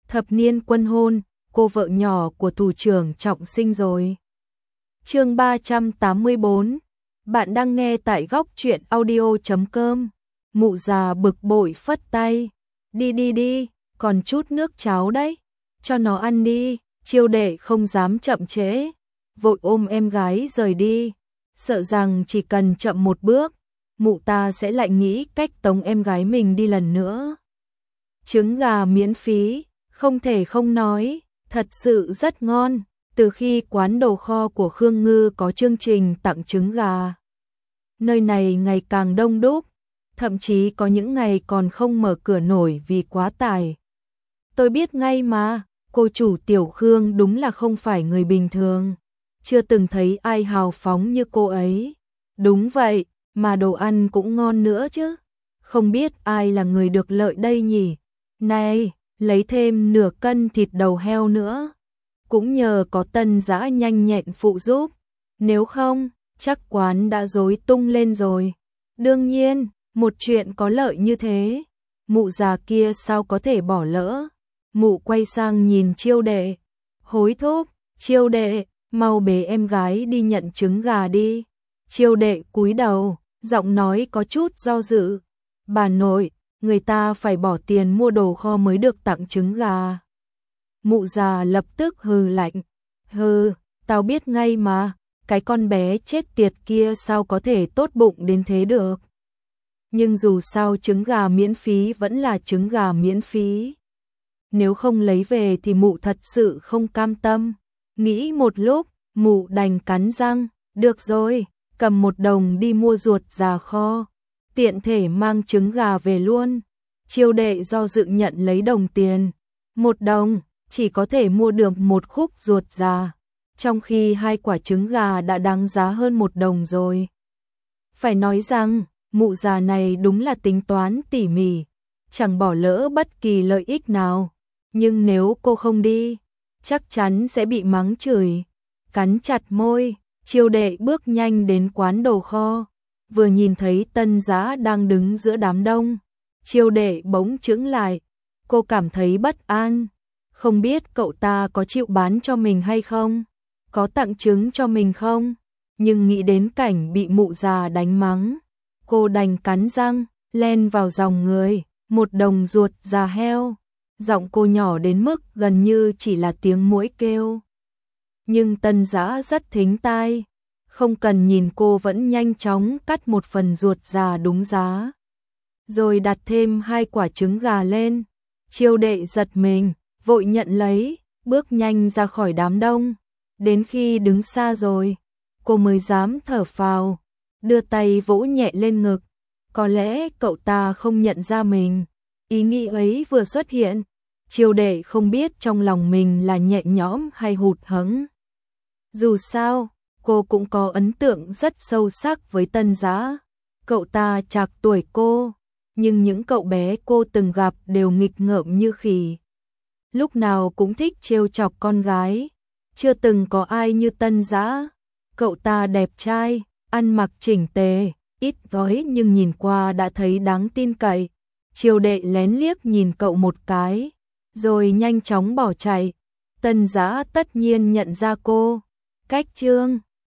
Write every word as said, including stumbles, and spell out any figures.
thập niên quân hôn, cô vợ nhỏ của thủ trưởng Trọng Sinh rồi. Chương ba trăm tám mươi bốn. Bạn đang nghe tại góc truyện audio chấm com. Mụ già bực bội phất tay. Đi đi đi, còn chút nước cháo đấy. Cho nó ăn đi. Chiêu đệ không dám chậm trễ, vội ôm em gái rời đi, sợ rằng chỉ cần chậm một bước, mụ ta sẽ lại nghĩ cách tống em gái mình đi lần nữa. Trứng gà miễn phí, không thể không nói, thật sự rất ngon. Từ khi quán đồ kho của Khương Ngư có chương trình tặng trứng gà, nơi này ngày càng đông đúc, thậm chí có những ngày còn không mở cửa nổi vì quá tải. Tôi biết ngay mà, cô chủ Tiểu Khương đúng là không phải người bình thường, chưa từng thấy ai hào phóng như cô ấy. Đúng vậy, mà đồ ăn cũng ngon nữa chứ. Không biết ai là người được lợi đây nhỉ? Này, lấy thêm nửa cân thịt đầu heo nữa. Cũng nhờ có Tân Dã nhanh nhẹn phụ giúp, nếu không, chắc quán đã rối tung lên rồi. Đương nhiên, một chuyện có lợi như thế, mụ già kia sao có thể bỏ lỡ. Mụ quay sang nhìn Chiêu đệ, hối thúc, Chiêu đệ, mau bế em gái đi nhận trứng gà đi. Chiêu đệ cúi đầu, giọng nói có chút do dự. Bà nội, người ta phải bỏ tiền mua đồ kho mới được tặng trứng gà. Mụ già lập tức hừ lạnh, hừ, tao biết ngay mà, cái con bé chết tiệt kia sao có thể tốt bụng đến thế được. Nhưng dù sao trứng gà miễn phí vẫn là trứng gà miễn phí. Nếu không lấy về thì mụ thật sự không cam tâm. Nghĩ một lúc, mụ đành cắn răng, được rồi, cầm một đồng đi mua ruột già kho, tiện thể mang trứng gà về luôn. Chiêu đệ do dự nhận lấy đồng tiền. Một đồng, chỉ có thể mua được một khúc ruột già, trong khi hai quả trứng gà đã đáng giá hơn một đồng rồi. Phải nói rằng, mụ già này đúng là tính toán tỉ mỉ, chẳng bỏ lỡ bất kỳ lợi ích nào. Nhưng nếu cô không đi, chắc chắn sẽ bị mắng chửi. Cắn chặt môi, Chiêu đệ bước nhanh đến quán đồ kho, vừa nhìn thấy Tân Dã đang đứng giữa đám đông. Chiêu đệ bỗng chững lại, cô cảm thấy bất an, không biết cậu ta có chịu bán cho mình hay không, có tặng trứng cho mình không, nhưng nghĩ đến cảnh bị mụ già đánh mắng, cô đành cắn răng, len vào dòng người, một đồng ruột già heo. Giọng cô nhỏ đến mức gần như chỉ là tiếng muỗi kêu. Nhưng Tân Dã rất thính tai, không cần nhìn cô vẫn nhanh chóng cắt một phần ruột già đúng giá, rồi đặt thêm hai quả trứng gà lên. Chiêu đệ giật mình, vội nhận lấy, bước nhanh ra khỏi đám đông. Đến khi đứng xa rồi, cô mới dám thở phào, đưa tay vỗ nhẹ lên ngực. Có lẽ cậu ta không nhận ra mình. Ý nghĩ ấy vừa xuất hiện, Chiêu đệ không biết trong lòng mình là nhẹ nhõm hay hụt hẫng. Dù sao, cô cũng có ấn tượng rất sâu sắc với Tân Dã. Cậu ta trạc tuổi cô, nhưng những cậu bé cô từng gặp đều nghịch ngợm như khỉ. Lúc nào cũng thích trêu chọc con gái, chưa từng có ai như Tân Dã. Cậu ta đẹp trai, ăn mặc chỉnh tề, ít nói nhưng nhìn qua đã thấy đáng tin cậy. Chiêu đệ lén liếc nhìn cậu một cái, rồi nhanh chóng bỏ chạy. Tân Dã tất nhiên nhận ra cô. Cách Trương